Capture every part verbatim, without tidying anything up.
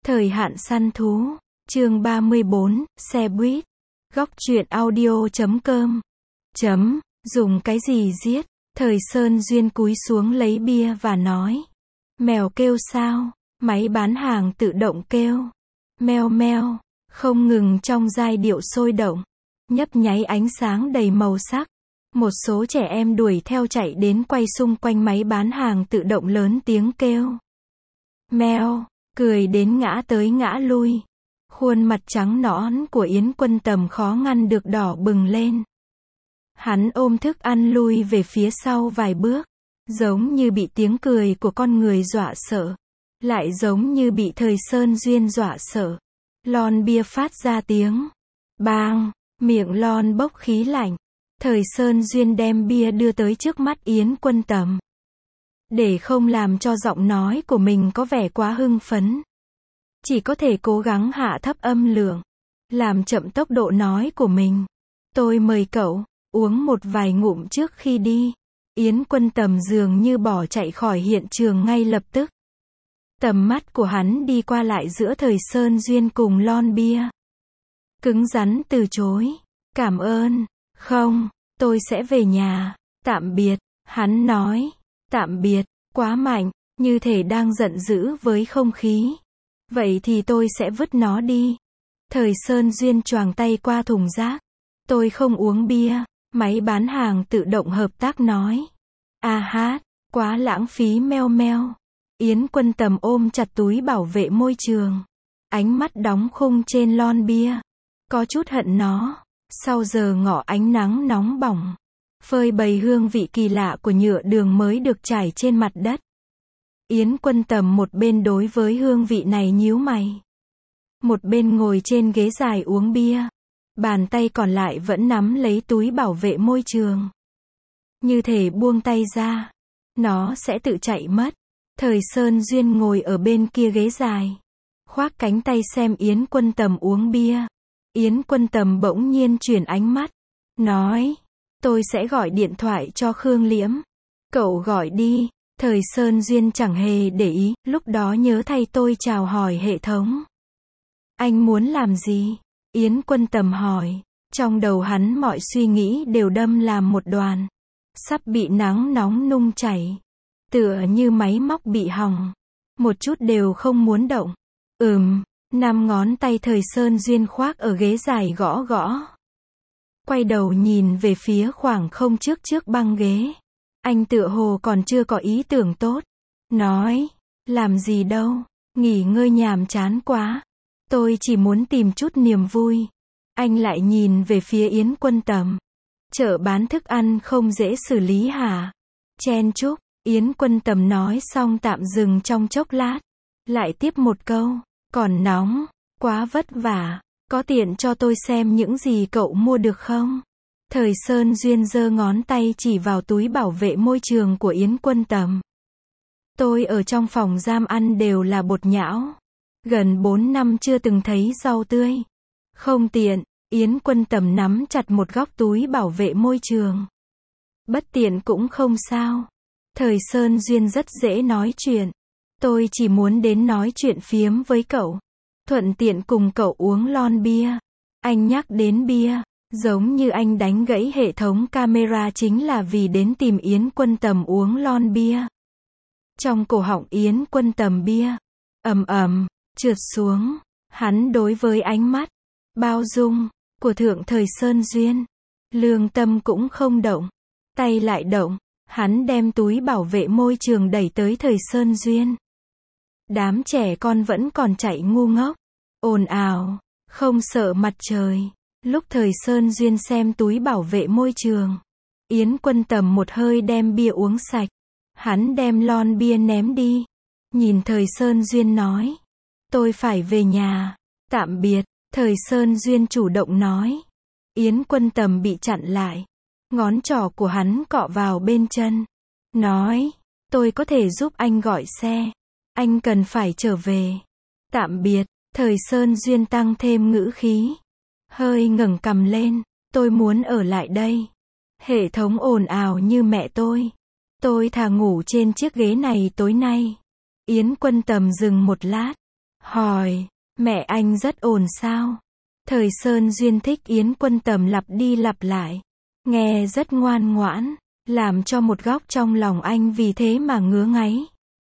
Thời hạn săn thú, chương ba mươi bốn, xe buýt. Góc truyện audio chấm com. Chấm, dùng cái gì giết? Thời Sơn Duyên cúi xuống lấy bia và nói. Mèo kêu sao? Máy bán hàng tự động kêu. Meo meo, không ngừng trong giai điệu sôi động. Nhấp nháy ánh sáng đầy màu sắc. Một số trẻ em đuổi theo chạy đến quay xung quanh máy bán hàng tự động lớn tiếng kêu. Meo, cười đến ngã tới ngã lui. Khuôn mặt trắng nõn của Yến Quân Tầm khó ngăn được đỏ bừng lên. Hắn ôm thức ăn lui về phía sau vài bước, giống như bị tiếng cười của con người dọa sợ, lại giống như bị Thời Sơn Duyên dọa sợ. Lon bia phát ra tiếng bang, miệng lon bốc khí lạnh. Thời Sơn Duyên đem bia đưa tới trước mắt Yến Quân Tầm. Để không làm cho giọng nói của mình có vẻ quá hưng phấn, chỉ có thể cố gắng hạ thấp âm lượng, làm chậm tốc độ nói của mình. Tôi mời cậu uống một vài ngụm trước khi đi. Yến Quân Tầm dường như bỏ chạy khỏi hiện trường ngay lập tức. Tầm mắt của hắn đi qua lại giữa Thời Sơn Duyên cùng lon bia. Cứng rắn từ chối. Cảm ơn. Không, tôi sẽ về nhà. Tạm biệt. Hắn nói. Tạm biệt. Quá mạnh, như thể đang giận dữ với không khí. Vậy thì tôi sẽ vứt nó đi. Thời Sơn Duyên choàng tay qua thùng rác. Tôi không uống bia. Máy bán hàng tự động hợp tác nói. A hát, quá lãng phí meo meo. Yến Quân Tầm ôm chặt túi bảo vệ môi trường. Ánh mắt đóng khung trên lon bia. Có chút hận nó. Sau giờ ngọ ánh nắng nóng bỏng, phơi bày hương vị kỳ lạ của nhựa đường mới được trải trên mặt đất. Yến Quân Tầm một bên đối với hương vị này nhíu mày, một bên ngồi trên ghế dài uống bia. Bàn tay còn lại vẫn nắm lấy túi bảo vệ môi trường. Như thể buông tay ra, nó sẽ tự chạy mất. Thời Sơn Duyên ngồi ở bên kia ghế dài, khoác cánh tay xem Yến Quân Tầm uống bia. Yến Quân Tầm bỗng nhiên chuyển ánh mắt, nói, tôi sẽ gọi điện thoại cho Khương Liễm. Cậu gọi đi. Thời Sơn Duyên chẳng hề để ý, lúc đó nhớ thay tôi chào hỏi hệ thống. Anh muốn làm gì? Yến Quân Tầm hỏi. Trong đầu hắn mọi suy nghĩ đều đâm làm một đoàn, sắp bị nắng nóng nung chảy, tựa như máy móc bị hỏng, một chút đều không muốn động. Ừm. Năm ngón tay Thời Sơn Duyên khoác ở ghế dài gõ gõ. Quay đầu nhìn về phía khoảng không trước trước băng ghế. Anh tựa hồ còn chưa có ý tưởng tốt. Nói, làm gì đâu, nghỉ ngơi nhàm chán quá. Tôi chỉ muốn tìm chút niềm vui. Anh lại nhìn về phía Yến Quân Tầm. Chợ bán thức ăn không dễ xử lý hả? Chen chúc. Yến Quân Tầm nói xong tạm dừng trong chốc lát. Lại tiếp một câu. Còn nóng, quá vất vả, có tiện cho tôi xem những gì cậu mua được không? Thời Sơn Duyên giơ ngón tay chỉ vào túi bảo vệ môi trường của Yến Quân Tầm. Tôi ở trong phòng giam ăn đều là bột nhão. Gần bốn năm chưa từng thấy rau tươi. Không tiện. Yến Quân Tầm nắm chặt một góc túi bảo vệ môi trường. Bất tiện cũng không sao. Thời Sơn Duyên rất dễ nói chuyện. Tôi chỉ muốn đến nói chuyện phiếm với cậu, thuận tiện cùng cậu uống lon bia. Anh nhắc đến bia, giống như anh đánh gãy hệ thống camera chính là vì đến tìm Yến Quân Tầm uống lon bia. Trong cổ họng Yến Quân Tầm bia ầm ầm trượt xuống. Hắn đối với ánh mắt bao dung của Thượng Thời Sơn Duyên, lương tâm cũng không động, tay lại động. Hắn đem túi bảo vệ môi trường đẩy tới Thời Sơn Duyên. Đám trẻ con vẫn còn chạy ngu ngốc, ồn ào, không sợ mặt trời. Lúc Thời Sơn Duyên xem túi bảo vệ môi trường, Yến Quân Tầm một hơi đem bia uống sạch. Hắn đem lon bia ném đi. Nhìn Thời Sơn Duyên nói, tôi phải về nhà. Tạm biệt. Thời Sơn Duyên chủ động nói. Yến Quân Tầm bị chặn lại. Ngón trỏ của hắn cọ vào bên chân. Nói, tôi có thể giúp anh gọi xe. Anh cần phải trở về. Tạm biệt. Thời Sơn Duyên tăng thêm ngữ khí. Hơi ngẩng cằm lên. Tôi muốn ở lại đây. Hệ thống ồn ào như mẹ tôi. Tôi thà ngủ trên chiếc ghế này tối nay. Yến Quân Tầm dừng một lát. hỏi, mẹ anh rất ồn sao? Thời Sơn Duyên thích Yến Quân Tầm lặp đi lặp lại. Nghe rất ngoan ngoãn, làm cho một góc trong lòng anh vì thế mà ngứa ngáy.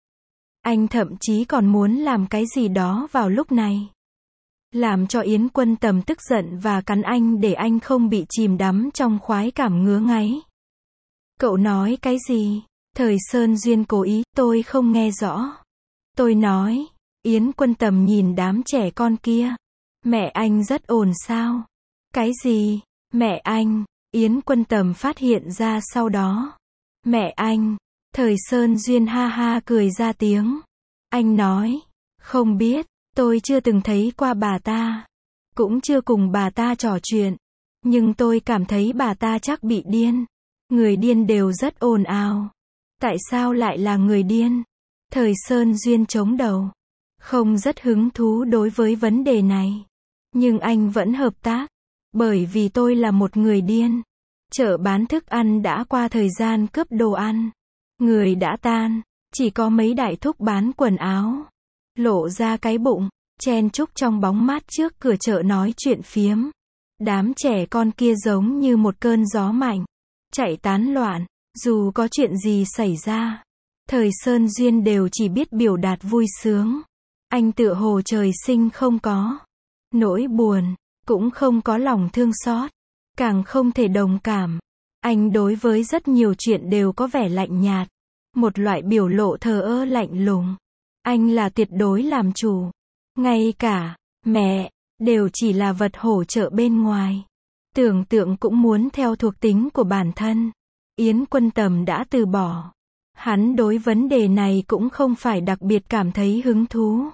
Anh thậm chí còn muốn làm cái gì đó vào lúc này. Làm cho Yến Quân Tầm tức giận và cắn anh để anh không bị chìm đắm trong khoái cảm ngứa ngáy. Cậu nói cái gì? Thời Sơn Duyên cố ý, tôi không nghe rõ. Tôi nói, Yến Quân Tầm nhìn đám trẻ con kia. Mẹ anh rất ồn sao? Cái gì? Mẹ anh? Yến Quân Tầm phát hiện ra sau đó. Mẹ anh? Thời Sơn Duyên ha ha cười ra tiếng. Anh nói, không biết, tôi chưa từng thấy qua bà ta. Cũng chưa cùng bà ta trò chuyện. Nhưng tôi cảm thấy bà ta chắc bị điên. Người điên đều rất ồn ào. Tại sao lại là người điên? Thời Sơn Duyên chống đầu. Không rất hứng thú đối với vấn đề này. Nhưng anh vẫn hợp tác. Bởi vì tôi là một người điên. Chợ bán thức ăn đã qua thời gian cướp đồ ăn. Người đã tan. Chỉ có mấy đại thúc bán quần áo. Lộ ra cái bụng. Chen chúc trong bóng mát trước cửa chợ nói chuyện phiếm. Đám trẻ con kia giống như một cơn gió mạnh. Chạy tán loạn. Dù có chuyện gì xảy ra. Thời Sơn Duyên đều chỉ biết biểu đạt vui sướng. Anh tựa hồ trời sinh không có nỗi buồn, cũng không có lòng thương xót, càng không thể đồng cảm. Anh đối với rất nhiều chuyện đều có vẻ lạnh nhạt, một loại biểu lộ thờ ơ lạnh lùng. Anh là tuyệt đối làm chủ. Ngay cả mẹ đều chỉ là vật hỗ trợ bên ngoài. Tưởng tượng cũng muốn theo thuộc tính của bản thân. Yến Quân Tầm đã từ bỏ. Hắn đối vấn đề này cũng không phải đặc biệt cảm thấy hứng thú.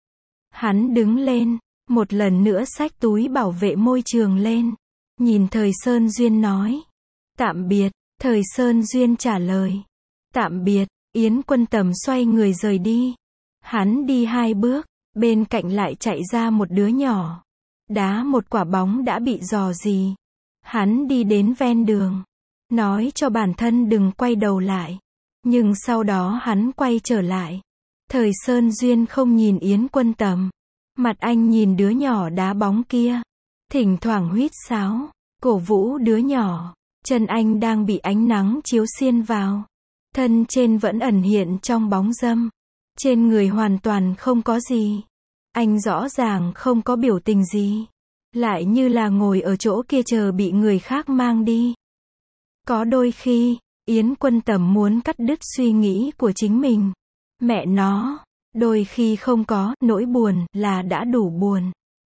Hắn đứng lên, một lần nữa xách túi bảo vệ môi trường lên. Nhìn Thời Sơn Duyên nói. Tạm biệt, Thời Sơn Duyên trả lời. Tạm biệt, Yến Quân Tầm xoay người rời đi. Hắn đi hai bước, bên cạnh lại chạy ra một đứa nhỏ. Đá một quả bóng đã bị rò rỉ. Hắn đi đến ven đường. Nói cho bản thân đừng quay đầu lại. Nhưng sau đó hắn quay trở lại. Thời Sơn Duyên không nhìn Yến Quân Tầm. Mặt anh nhìn đứa nhỏ đá bóng kia. Thỉnh thoảng huýt sáo, cổ vũ đứa nhỏ. Chân anh đang bị ánh nắng chiếu xiên vào. Thân trên vẫn ẩn hiện trong bóng râm. Trên người hoàn toàn không có gì. Anh rõ ràng không có biểu tình gì. Lại như là ngồi ở chỗ kia chờ bị người khác mang đi. Có đôi khi, Yến Quân Tầm muốn cắt đứt suy nghĩ của chính mình. Mẹ nó, đôi khi không có nỗi buồn là đã đủ buồn.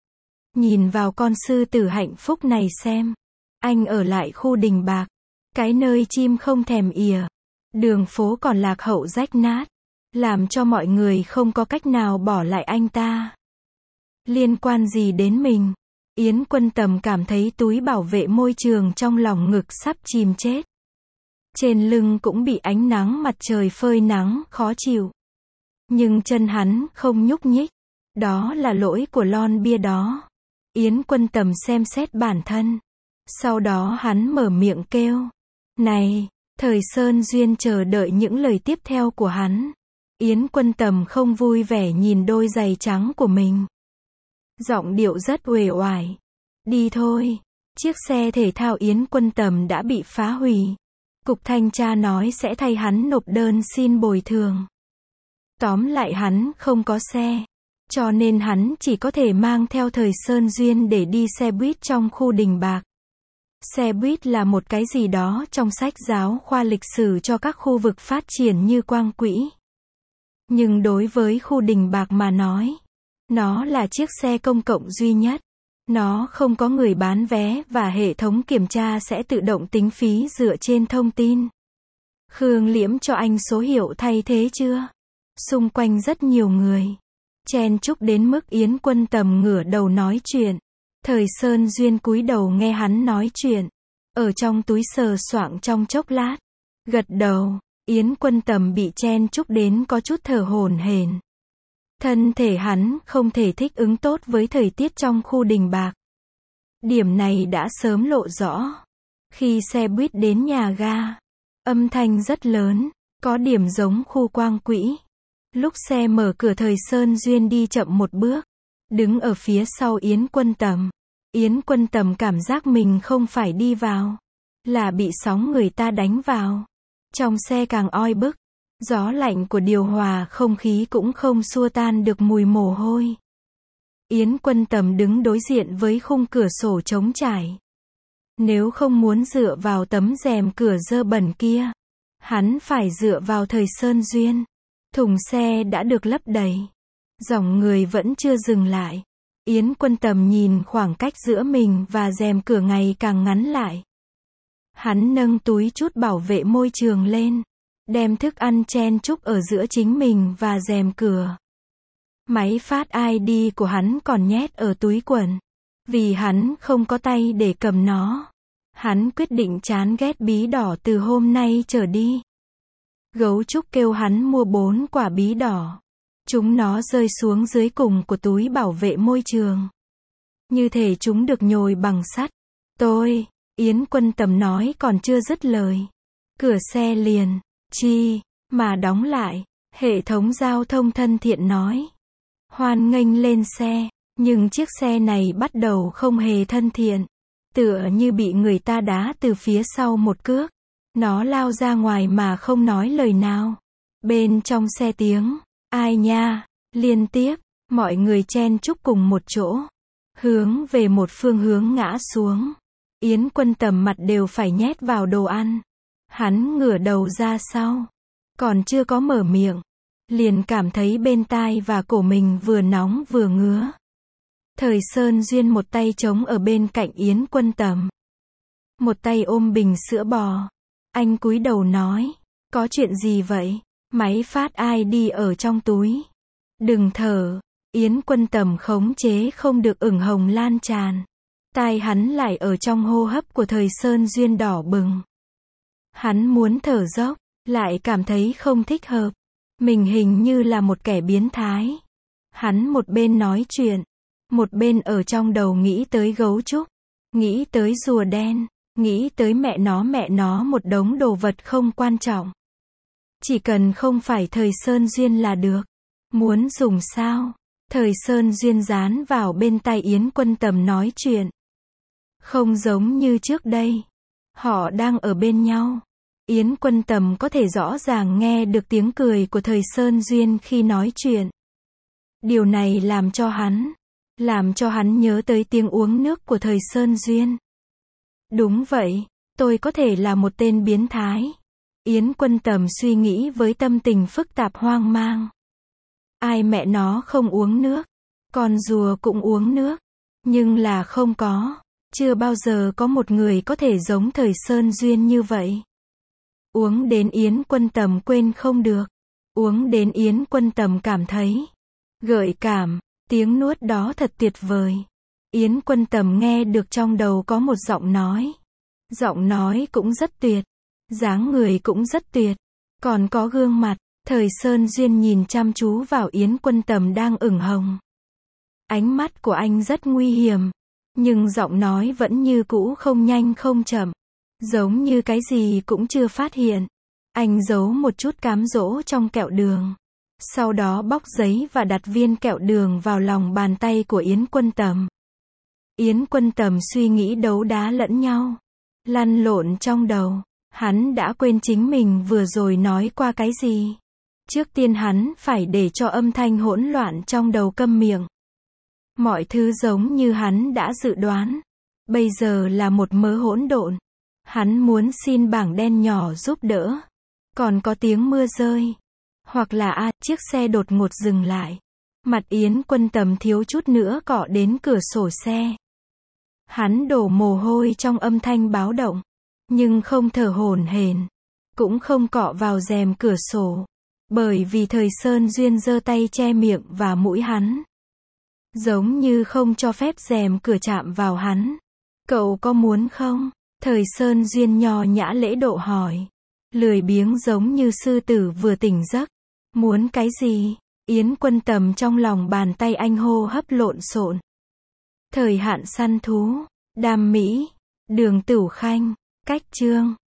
Nhìn vào con sư tử hạnh phúc này xem. Anh ở lại khu Đình Bạc. Cái nơi chim không thèm ỉa. Đường phố còn lạc hậu rách nát. Làm cho mọi người không có cách nào bỏ lại anh ta. Liên quan gì đến mình? Yến Quân Tầm cảm thấy túi bảo vệ môi trường trong lòng ngực sắp chìm chết. Trên lưng cũng bị ánh nắng mặt trời phơi nắng, khó chịu. Nhưng chân hắn không nhúc nhích. Đó là lỗi của lon bia đó. Yến Quân Tầm xem xét bản thân. Sau đó hắn mở miệng kêu. Này, Thời Sơn Duyên chờ đợi những lời tiếp theo của hắn. Yến Quân Tầm không vui vẻ nhìn đôi giày trắng của mình. Giọng điệu rất uể oải. Đi thôi. Chiếc xe thể thao Yến Quân Tầm đã bị phá hủy. Cục thanh tra nói sẽ thay hắn nộp đơn xin bồi thường. Tóm lại hắn không có xe. Cho nên hắn chỉ có thể mang theo Thời Sơn Duyên để đi xe buýt trong khu Đình Bạc. Xe buýt là một cái gì đó trong sách giáo khoa lịch sử cho các khu vực phát triển như Quang Quỹ. Nhưng đối với khu Đình Bạc mà nói, nó là chiếc xe công cộng duy nhất. Nó không có người bán vé và hệ thống kiểm tra sẽ tự động tính phí dựa trên thông tin. Khương Liễm cho anh số hiệu thay thế chưa? Xung quanh rất nhiều người. Chen chúc đến mức Yến Quân Tầm ngửa đầu nói chuyện. Thời Sơn Duyên cúi đầu nghe hắn nói chuyện. Ở trong túi sờ soạng trong chốc lát. Gật đầu. Yến Quân Tầm bị chen chúc đến có chút thở hổn hển. Thân thể hắn không thể thích ứng tốt với thời tiết trong khu Đình Bạc. Điểm này đã sớm lộ rõ. Khi xe buýt đến nhà ga, âm thanh rất lớn, có điểm giống khu Quang Quỹ. Lúc xe mở cửa Thời Sơn Duyên đi chậm một bước. Đứng ở phía sau Yến Quân Tầm. Yến Quân Tầm cảm giác mình không phải đi vào, là bị sóng người ta đánh vào. Trong xe càng oi bức. Gió lạnh của điều hòa không khí cũng không xua tan được mùi mồ hôi. Yến Quân Tầm đứng đối diện với khung cửa sổ trống trải. Nếu không muốn dựa vào tấm rèm cửa dơ bẩn kia, hắn phải dựa vào Thời Sơn Duyên. Thùng xe đã được lấp đầy. Dòng người vẫn chưa dừng lại. Yến Quân Tầm nhìn khoảng cách giữa mình và rèm cửa ngày càng ngắn lại. Hắn nâng túi chút bảo vệ môi trường lên, đem thức ăn chen chúc ở giữa chính mình và rèm cửa. Máy phát i đê của hắn còn nhét ở túi quần. Vì hắn không có tay để cầm nó, hắn quyết định chán ghét bí đỏ từ hôm nay trở đi. Gấu trúc kêu hắn mua bốn quả bí đỏ. Chúng nó rơi xuống dưới cùng của túi bảo vệ môi trường. Như thể chúng được nhồi bằng sắt. Tôi, Yến Quân Tầm nói còn chưa dứt lời. Cửa xe liền, chi, mà đóng lại. Hệ thống giao thông thân thiện nói. Hoan nghênh lên xe, nhưng chiếc xe này bắt đầu không hề thân thiện. Tựa như bị người ta đá từ phía sau một cước. Nó lao ra ngoài mà không nói lời nào. Bên trong xe tiếng, ai nha, liên tiếp, mọi người chen chúc cùng một chỗ. Hướng về một phương hướng ngã xuống. Yến Quân Tầm mặt đều phải nhét vào đồ ăn. Hắn ngửa đầu ra sau. Còn chưa có mở miệng. Liền cảm thấy bên tai và cổ mình vừa nóng vừa ngứa. Thời Sơn Duyên một tay chống ở bên cạnh Yến Quân Tầm. Một tay ôm bình sữa bò. Anh cúi đầu nói. Có chuyện gì vậy? Máy phát i đê ở trong túi. Đừng thở. Yến Quân Tầm khống chế không được ửng hồng lan tràn. Tai hắn lại ở trong hô hấp của Thời Sơn Duyên đỏ bừng. Hắn muốn thở dốc, lại cảm thấy không thích hợp. Mình hình như là một kẻ biến thái. Hắn một bên nói chuyện, một bên ở trong đầu nghĩ tới gấu trúc, nghĩ tới rùa đen, nghĩ tới mẹ nó mẹ nó một đống đồ vật không quan trọng. Chỉ cần không phải Thời Sơn Duyên là được. Muốn dùng sao? Thời Sơn Duyên dán vào bên tai Yến Quân Tầm nói chuyện. Không giống như trước đây. Họ đang ở bên nhau. Yến Quân Tầm có thể rõ ràng nghe được tiếng cười của Thời Sơn Duyên khi nói chuyện. Điều này làm cho hắn, làm cho hắn nhớ tới tiếng uống nước của Thời Sơn Duyên. Đúng vậy, tôi có thể là một tên biến thái. Yến Quân Tầm suy nghĩ với tâm tình phức tạp hoang mang. Ai mẹ nó không uống nước? Con rùa cũng uống nước. Nhưng là không có. Chưa bao giờ có một người có thể giống Thời Sơn Duyên như vậy. Uống đến Yến Quân Tầm quên không được. Uống đến Yến Quân Tầm cảm thấy gợi cảm. Tiếng nuốt đó thật tuyệt vời. Yến Quân Tầm nghe được trong đầu có một giọng nói. Giọng nói cũng rất tuyệt. Dáng người cũng rất tuyệt. Còn có gương mặt. Thời Sơn Duyên nhìn chăm chú vào Yến Quân Tầm đang ửng hồng. Ánh mắt của anh rất nguy hiểm. Nhưng giọng nói vẫn như cũ không nhanh không chậm. Giống như cái gì cũng chưa phát hiện. Anh giấu một chút cám dỗ trong kẹo đường. Sau đó bóc giấy và đặt viên kẹo đường vào lòng bàn tay của Yến Quân Tầm. Yến Quân Tầm suy nghĩ đấu đá lẫn nhau. Lăn lộn trong đầu. Hắn đã quên chính mình vừa rồi nói qua cái gì. Trước tiên hắn phải để cho âm thanh hỗn loạn trong đầu câm miệng. Mọi thứ giống như hắn đã dự đoán. Bây giờ là một mớ hỗn độn. Hắn muốn xin bảng đen nhỏ giúp đỡ. Còn có tiếng mưa rơi. Hoặc là a, à, chiếc xe đột ngột dừng lại. Mặt Yến Quân Tầm thiếu chút nữa cọ đến cửa sổ xe. Hắn đổ mồ hôi trong âm thanh báo động. Nhưng không thở hổn hển. Cũng không cọ vào rèm cửa sổ. Bởi vì Thời Sơn Duyên giơ tay che miệng và mũi hắn. Giống như không cho phép rèm cửa chạm vào hắn. Cậu có muốn không? Thời Sơn Duyên nho nhã lễ độ hỏi. Lười biếng giống như sư tử vừa tỉnh giấc. Muốn cái gì? Yến Quân Tầm trong lòng bàn tay anh hô hấp lộn xộn. Thời hạn săn thú. Đam mỹ. Đường Tửu Khanh. Cách chương.